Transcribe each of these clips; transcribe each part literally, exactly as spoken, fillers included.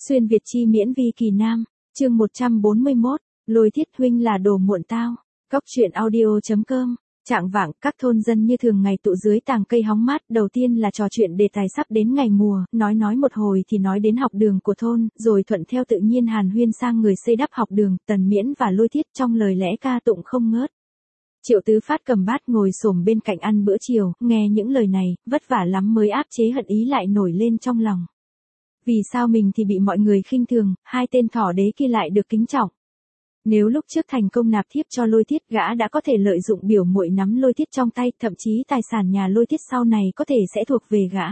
Xuyên Việt chi miễn vi kỳ nam, chương một trăm bốn mươi mốt, Lôi Thiết huynh là đồ muộn tao. Góc truyện audio chấm com. Trạng vạng, các thôn dân như thường ngày tụ dưới tàng cây hóng mát, đầu tiên là trò chuyện đề tài sắp đến ngày mùa, nói nói một hồi thì nói đến học đường của thôn, rồi thuận theo tự nhiên hàn huyên sang người xây đắp học đường, Tần Miễn và Lôi Thiết trong lời lẽ ca tụng không ngớt. Triệu Tứ Phát cầm bát ngồi xổm bên cạnh ăn bữa chiều, nghe những lời này, vất vả lắm mới áp chế hận ý lại nổi lên trong lòng. Vì sao mình thì bị mọi người khinh thường, hai tên thỏ đế kia lại được kính trọng. Nếu lúc trước thành công nạp thiếp cho Lôi Thiết, gã đã có thể lợi dụng biểu muội nắm Lôi Thiết trong tay, thậm chí tài sản nhà Lôi Thiết sau này có thể sẽ thuộc về gã.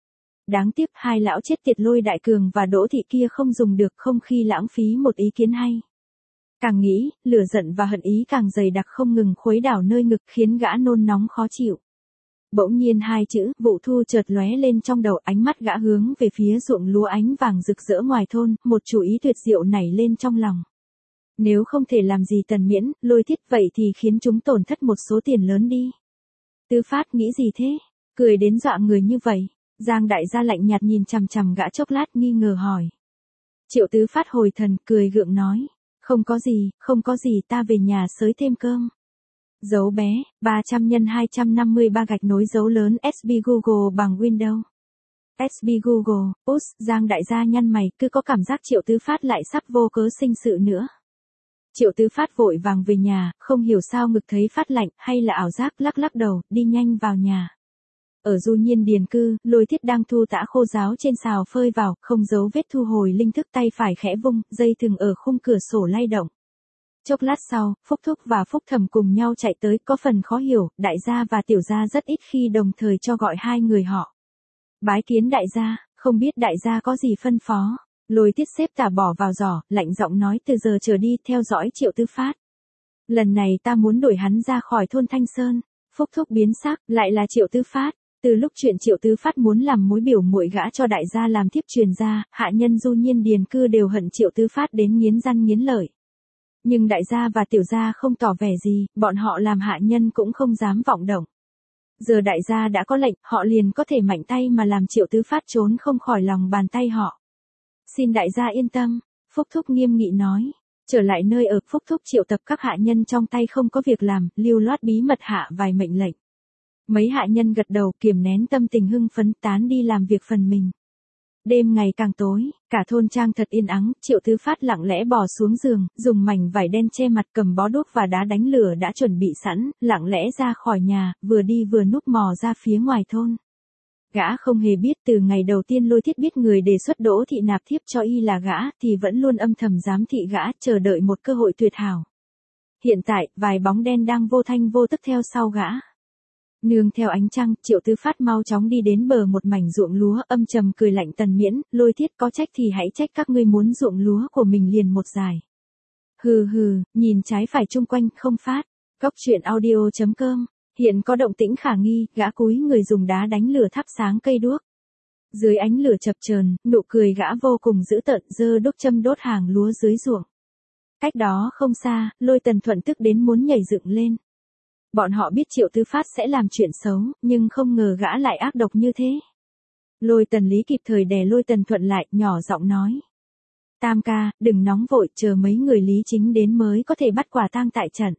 Đáng tiếc hai lão chết tiệt Lôi Đại Cường và Đỗ Thị kia không dùng được, không khi lãng phí một ý kiến hay. Càng nghĩ, lửa giận và hận ý càng dày đặc không ngừng khuấy đảo nơi ngực, khiến gã nôn nóng khó chịu. Bỗng nhiên hai chữ Vụ Thu chợt lóe lên trong đầu, ánh mắt gã hướng về phía ruộng lúa ánh vàng rực rỡ ngoài thôn, một chủ ý tuyệt diệu nảy lên trong lòng. Nếu không thể làm gì Tần Miễn, Lôi Thiết vậy thì khiến chúng tổn thất một số tiền lớn đi. Tứ Phát nghĩ gì thế? Cười đến dọa người như vậy. Giang đại gia lạnh nhạt nhìn chằm chằm gã chốc lát nghi ngờ hỏi. Triệu Tứ Phát hồi thần, cười gượng nói. Không có gì, không có gì, ta về nhà xới thêm cơm. Dấu bé, ba trăm nhân hai trăm năm mươi ba gạch nối dấu lớn ét bê Google bằng Windows. ét bê Google, út, Giang đại gia nhăn mày, cứ có cảm giác Triệu Tứ Phát lại sắp vô cớ sinh sự nữa. Triệu Tứ Phát vội vàng về nhà, không hiểu sao ngực thấy phát lạnh, hay là ảo giác, lắc lắc đầu, đi nhanh vào nhà. Ở Du Nhiên Điền cư, Lôi Thiết đang thu tã khô ráo trên xào phơi vào, không giấu vết thu hồi linh thức, tay phải khẽ vung, dây thừng ở khung cửa sổ lay động. Chốc lát sau, Phúc Thúc và Phúc Thẩm cùng nhau chạy tới, có phần khó hiểu, đại gia và tiểu gia rất ít khi đồng thời cho gọi hai người họ. Bái kiến đại gia, không biết đại gia có gì phân phó. Lôi Thiết xếp tả bỏ vào giỏ, lạnh giọng nói, từ giờ trở đi theo dõi Triệu Tứ Phát. Lần này ta muốn đuổi hắn ra khỏi thôn Thanh Sơn. Phúc Thúc biến sắc, lại là Triệu Tứ Phát. Từ lúc chuyện Triệu Tứ Phát muốn làm mối biểu muội gã cho đại gia làm thiếp truyền ra, hạ nhân Du Nhiên Điền cư đều hận Triệu Tứ Phát đến nghiến răng nghiến lợi. Nhưng đại gia và tiểu gia không tỏ vẻ gì, bọn họ làm hạ nhân cũng không dám vọng động. Giờ đại gia đã có lệnh, họ liền có thể mạnh tay mà làm Triệu Tứ Phát trốn không khỏi lòng bàn tay họ. Xin đại gia yên tâm, Phúc Thúc nghiêm nghị nói. Trở lại nơi ở, Phúc Thúc triệu tập các hạ nhân trong tay không có việc làm, lưu loát bí mật hạ vài mệnh lệnh. Mấy hạ nhân gật đầu, kiềm nén tâm tình hưng phấn, tán đi làm việc phần mình. Đêm ngày càng tối, cả thôn trang thật yên ắng, Triệu Tứ Phát lặng lẽ bò xuống giường, dùng mảnh vải đen che mặt, cầm bó đuốc và đá đánh lửa đã chuẩn bị sẵn, lặng lẽ ra khỏi nhà, vừa đi vừa núp mò ra phía ngoài thôn. Gã không hề biết từ ngày đầu tiên Lôi Thiết biết người đề xuất Đỗ Thị nạp thiếp cho y là gã, thì vẫn luôn âm thầm giám thị gã, chờ đợi một cơ hội tuyệt hảo. Hiện tại, vài bóng đen đang vô thanh vô tức theo sau gã. Nương theo ánh trăng, Triệu Tứ Phát mau chóng đi đến bờ một mảnh ruộng lúa, âm trầm cười lạnh Tần Miễn, Lôi Thiết, có trách thì hãy trách các ngươi muốn ruộng lúa của mình liền một dài. Hừ hừ, nhìn trái phải chung quanh, không phát. Góc truyện audio chấm com. Hiện có động tĩnh khả nghi, gã cúi người dùng đá đánh lửa thắp sáng cây đuốc. Dưới ánh lửa chập chờn, nụ cười gã vô cùng dữ tợn, giơ đuốc châm đốt hàng lúa dưới ruộng. Cách đó không xa, Lôi Tần Thuận tức đến muốn nhảy dựng lên. Bọn họ biết Triệu Tứ Phát sẽ làm chuyện xấu, nhưng không ngờ gã lại ác độc như thế. Lôi Tần Lý kịp thời đè Lôi Tần Thuận lại, nhỏ giọng nói. Tam ca, đừng nóng vội, chờ mấy người Lý Chính đến mới có thể bắt quả tang tại trận.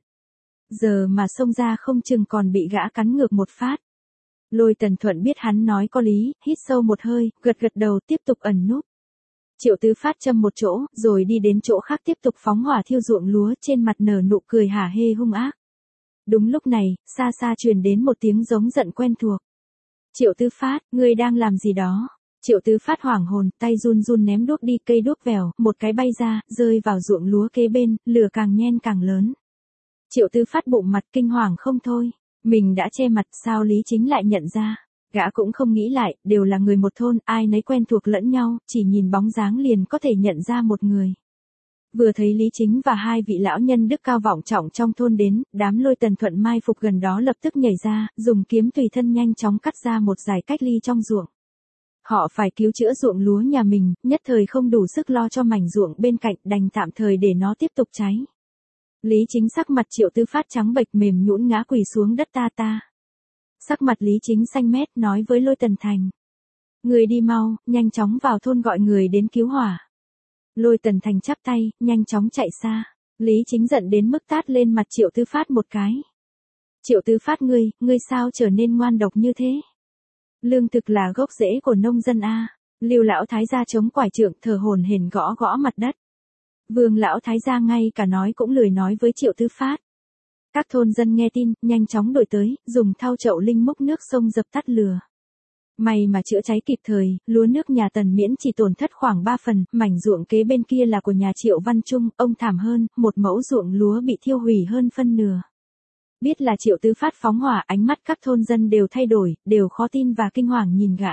Giờ mà xông ra không chừng còn bị gã cắn ngược một phát. Lôi Tần Thuận biết hắn nói có lý, hít sâu một hơi, gật gật đầu, tiếp tục ẩn núp. Triệu Tứ Phát châm một chỗ, rồi đi đến chỗ khác tiếp tục phóng hỏa thiêu ruộng lúa, trên mặt nở nụ cười hả hê hung ác. Đúng lúc này, xa xa truyền đến một tiếng giống giận quen thuộc. Triệu Tứ Phát, ngươi đang làm gì đó? Triệu Tứ Phát hoảng hồn, tay run run ném đuốc đi, cây đuốc vèo, một cái bay ra, rơi vào ruộng lúa kế bên, lửa càng nhen càng lớn. Triệu Tứ Phát bụng mặt kinh hoàng không thôi, mình đã che mặt, sao Lý Chính lại nhận ra? Gã cũng không nghĩ lại, đều là người một thôn, ai nấy quen thuộc lẫn nhau, chỉ nhìn bóng dáng liền có thể nhận ra một người. Vừa thấy Lý Chính và hai vị lão nhân đức cao vọng trọng trong thôn đến, đám Lôi Tần Thuận mai phục gần đó lập tức nhảy ra, dùng kiếm tùy thân nhanh chóng cắt ra một dải cách ly trong ruộng. Họ phải cứu chữa ruộng lúa nhà mình, nhất thời không đủ sức lo cho mảnh ruộng bên cạnh, đành tạm thời để nó tiếp tục cháy. Lý Chính sắc mặt Triệu Tứ Phát trắng bệch mềm nhũn ngã quỳ xuống đất ta ta. Sắc mặt Lý Chính xanh mét nói với Lôi Tần Thành. Người đi mau, nhanh chóng vào thôn gọi người đến cứu hỏa. Lôi Tần Thành chắp tay, nhanh chóng chạy xa. Lý Chính giận đến mức tát lên mặt Triệu Tư Phát một cái. Triệu Tư Phát ngươi, ngươi sao trở nên ngoan độc như thế? Lương thực là gốc rễ của nông dân a. Lưu lão thái gia chống quải trượng thở hổn hển gõ gõ mặt đất. Vương lão thái gia ngay cả nói cũng lười nói với Triệu Tư Phát. Các thôn dân nghe tin, nhanh chóng đổi tới, dùng thau chậu linh múc nước sông dập tắt lửa. May mà chữa cháy kịp thời, lúa nước nhà Tần Miễn chỉ tổn thất khoảng ba phần, mảnh ruộng kế bên kia là của nhà Triệu Văn Trung, ông thảm hơn, một mẫu ruộng lúa bị thiêu hủy hơn phân nửa. Biết là Triệu Tư Phát phóng hỏa, ánh mắt các thôn dân đều thay đổi, đều khó tin và kinh hoàng nhìn gã.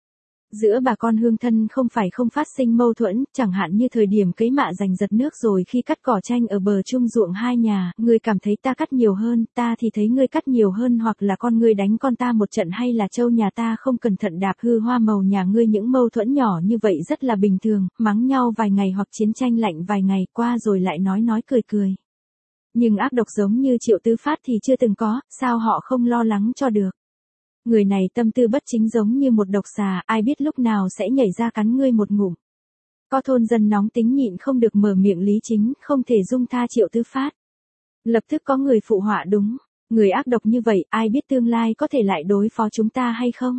Giữa bà con hương thân không phải không phát sinh mâu thuẫn, chẳng hạn như thời điểm cấy mạ giành giật nước rồi khi cắt cỏ tranh ở bờ chung ruộng hai nhà, ngươi cảm thấy ta cắt nhiều hơn, ta thì thấy ngươi cắt nhiều hơn, hoặc là con ngươi đánh con ta một trận, hay là trâu nhà ta không cẩn thận đạp hư hoa màu nhà ngươi. Những mâu thuẫn nhỏ như vậy rất là bình thường, mắng nhau vài ngày hoặc chiến tranh lạnh vài ngày qua rồi lại nói nói cười cười. Nhưng ác độc giống như Triệu Tư Phát thì chưa từng có, sao họ không lo lắng cho được. Người này tâm tư bất chính giống như một độc xà, ai biết lúc nào sẽ nhảy ra cắn ngươi một ngụm. Có thôn dân nóng tính nhịn không được mở miệng Lý Chính, không thể dung tha Triệu Tư Phát. Lập tức có người phụ họa đúng, người ác độc như vậy, ai biết tương lai có thể lại đối phó chúng ta hay không.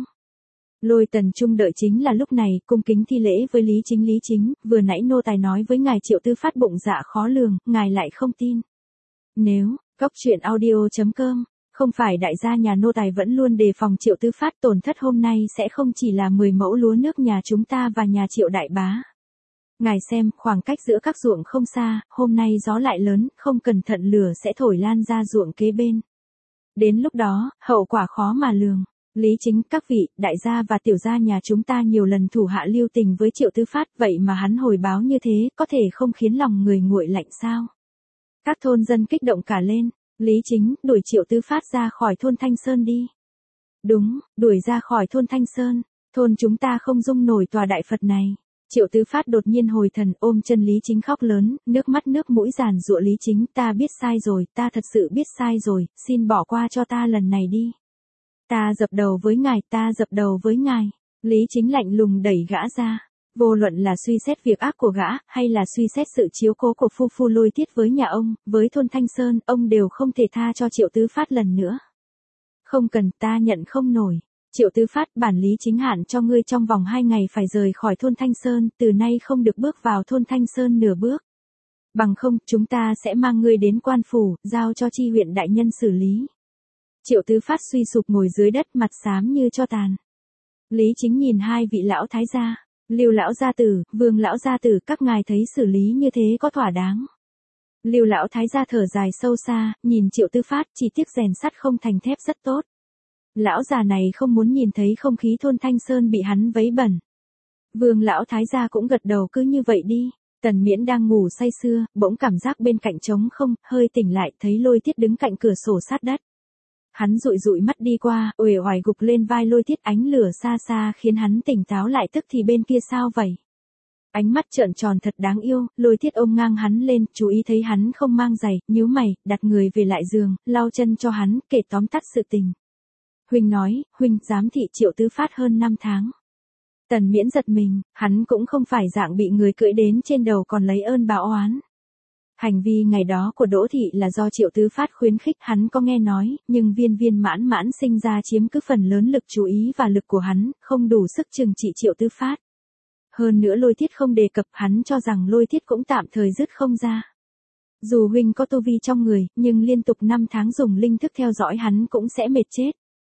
Lôi Tần Trung đợi chính là lúc này, cung kính thi lễ với Lý Chính. Lý Chính, vừa nãy nô tài nói với ngài Triệu Tư Phát bụng dạ khó lường, ngài lại không tin. Nếu, Cốc truyện audio chấm com, không phải đại gia nhà nô tài vẫn luôn đề phòng Triệu Tư Phát, tổn thất hôm nay sẽ không chỉ là mười mẫu lúa nước nhà chúng ta và nhà Triệu đại bá. Ngài xem, khoảng cách giữa các ruộng không xa, hôm nay gió lại lớn, không cẩn thận lửa sẽ thổi lan ra ruộng kế bên. Đến lúc đó, hậu quả khó mà lường. Lý Chính, các vị, đại gia và tiểu gia nhà chúng ta nhiều lần thủ hạ lưu tình với Triệu Tư Phát, vậy mà hắn hồi báo như thế, có thể không khiến lòng người nguội lạnh sao? Các thôn dân kích động cả lên. Lý Chính, đuổi Triệu Tư Phát ra khỏi thôn Thanh Sơn đi. Đúng, đuổi ra khỏi thôn Thanh Sơn, thôn chúng ta không dung nổi tòa đại Phật này. Triệu Tư Phát đột nhiên hồi thần, ôm chân Lý Chính khóc lớn, nước mắt nước mũi giàn giụa. Lý Chính, ta biết sai rồi, ta thật sự biết sai rồi, xin bỏ qua cho ta lần này đi. Ta dập đầu với ngài, ta dập đầu với ngài. Lý Chính lạnh lùng đẩy gã ra. Vô luận là suy xét việc ác của gã, hay là suy xét sự chiếu cố của phu phu Lôi Thiết với nhà ông, với thôn Thanh Sơn, ông đều không thể tha cho Triệu Tư Phát lần nữa. Không cần, ta nhận không nổi. Triệu Tư Phát, bản Lý Chính hạn cho ngươi trong vòng hai ngày phải rời khỏi thôn Thanh Sơn, từ nay không được bước vào thôn Thanh Sơn nửa bước. Bằng không, chúng ta sẽ mang ngươi đến quan phủ, giao cho chi huyện đại nhân xử lý. Triệu Tư Phát suy sụp ngồi dưới đất, mặt xám như tro tàn. Lý Chính nhìn hai vị lão thái gia. Lưu lão gia tử, Vương lão gia tử, các ngài thấy xử lý như thế có thỏa đáng. Lưu lão thái gia thở dài sâu xa, nhìn Triệu Tư Phát, chỉ tiếc rèn sắt không thành thép rất tốt. Lão già này không muốn nhìn thấy không khí thôn Thanh Sơn bị hắn vấy bẩn. Vương lão thái gia cũng gật đầu, cứ như vậy đi. Tần Miễn đang ngủ say sưa, bỗng cảm giác bên cạnh trống không, hơi tỉnh lại, thấy Lôi Thiết đứng cạnh cửa sổ sát đất. Hắn dụi dụi mắt đi qua, uể oải gục lên vai Lôi Thiết, ánh lửa xa xa khiến hắn tỉnh táo lại. Tức thì bên kia sao vậy? Ánh mắt trợn tròn thật đáng yêu. Lôi Thiết ôm ngang hắn lên, chú ý thấy hắn không mang giày, nhíu mày, đặt người về lại giường, lau chân cho hắn, kể tóm tắt sự tình. Huynh nói, huynh giám thị Triệu Tư Phát hơn năm tháng. Tần Miễn giật mình, hắn cũng không phải dạng bị người cưỡi đến trên đầu còn lấy ơn báo oán. Hành vi ngày đó của Đỗ Thị là do Triệu Tư Phát khuyến khích, hắn có nghe nói, nhưng viên viên mãn mãn sinh ra chiếm cứ phần lớn lực chú ý và lực của hắn, không đủ sức trừng trị Triệu Tư Phát. Hơn nữa Lôi Thiết không đề cập, hắn cho rằng Lôi Thiết cũng tạm thời dứt không ra. Dù huynh có tu vi trong người, nhưng liên tục năm tháng dùng linh thức theo dõi hắn cũng sẽ mệt chết.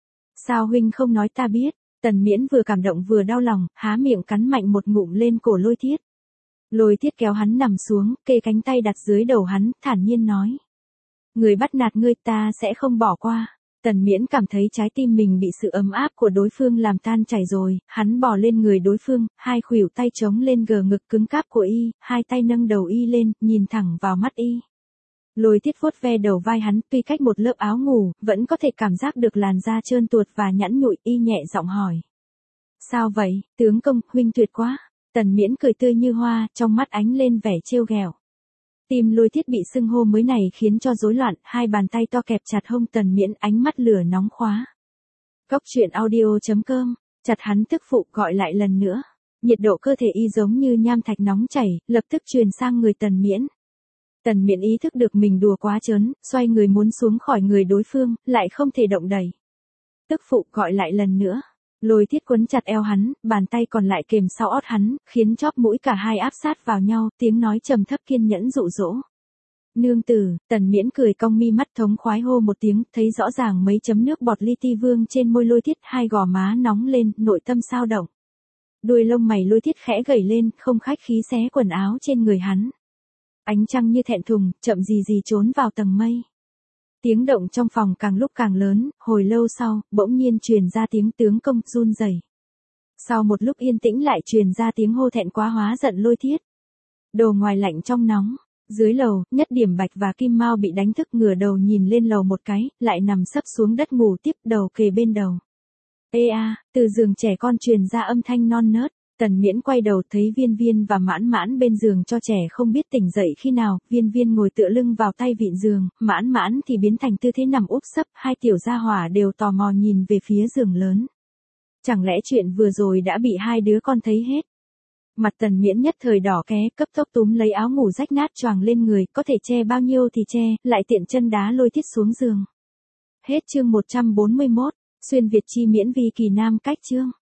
Sao huynh không nói ta biết? Tần Miễn vừa cảm động vừa đau lòng, há miệng cắn mạnh một ngụm lên cổ Lôi Thiết. Lôi Thiết kéo hắn nằm xuống, kê cánh tay đặt dưới đầu hắn, thản nhiên nói. Người bắt nạt ngươi ta sẽ không bỏ qua. Tần Miễn cảm thấy trái tim mình bị sự ấm áp của đối phương làm tan chảy rồi, hắn bò lên người đối phương, hai khuỷu tay chống lên gờ ngực cứng cáp của y, hai tay nâng đầu y lên, nhìn thẳng vào mắt y. Lôi Thiết vuốt ve đầu vai hắn, tuy cách một lớp áo ngủ, vẫn có thể cảm giác được làn da trơn tuột và nhẵn nhụi, y nhẹ giọng hỏi. Sao vậy, tướng công, huynh tuyệt quá. Tần Miễn cười tươi như hoa, trong mắt ánh lên vẻ trêu ghẹo. Tim Lôi Thiết bị sưng hô mới này khiến cho rối loạn, hai bàn tay to kẹp chặt hông Tần Miễn, ánh mắt lửa nóng khóa. Cốc truyện audio chấm com, chặt hắn tức phụ, gọi lại lần nữa. Nhiệt độ cơ thể y giống như nham thạch nóng chảy, lập tức truyền sang người Tần Miễn. Tần Miễn ý thức được mình đùa quá trớn, xoay người muốn xuống khỏi người đối phương, lại không thể động đậy. Tức phụ gọi lại lần nữa. Lôi Thiết quấn chặt eo hắn, bàn tay còn lại kềm sau ót hắn, khiến chóp mũi cả hai áp sát vào nhau, tiếng nói trầm thấp kiên nhẫn dụ dỗ. Nương tử, Tần Miễn cười cong mi mắt thống khoái hô một tiếng, thấy rõ ràng mấy chấm nước bọt li ti vương trên môi Lôi Thiết, hai gò má nóng lên, nội tâm sao động. Đuôi lông mày Lôi Thiết khẽ gẩy lên, không khách khí xé quần áo trên người hắn. Ánh trăng như thẹn thùng, chậm gì gì trốn vào tầng mây. Tiếng động trong phòng càng lúc càng lớn, hồi lâu sau, bỗng nhiên truyền ra tiếng tướng công run rẩy. Sau một lúc yên tĩnh lại truyền ra tiếng hô thẹn quá hóa giận Lôi Thiết. Đồ ngoài lạnh trong nóng. Dưới lầu, Nhất Điểm Bạch và Kim Mao bị đánh thức, ngửa đầu nhìn lên lầu một cái, lại nằm sấp xuống đất ngủ tiếp, đầu kề bên đầu. Ê a, từ giường trẻ con truyền ra âm thanh non nớt. Tần Miễn quay đầu thấy Viên Viên và Mãn Mãn bên giường cho trẻ không biết tỉnh dậy khi nào, Viên Viên ngồi tựa lưng vào tay vịn giường, Mãn Mãn thì biến thành tư thế nằm úp sấp, hai tiểu gia hỏa đều tò mò nhìn về phía giường lớn. Chẳng lẽ chuyện vừa rồi đã bị hai đứa con thấy hết? Mặt Tần Miễn nhất thời đỏ ké, cấp tốc túm lấy áo ngủ rách nát choàng lên người, có thể che bao nhiêu thì che, lại tiện chân đá Lôi Thiết xuống giường. Hết chương một trăm bốn mươi mốt, xuyên Việt chi miễn vi kỳ nam cách chương.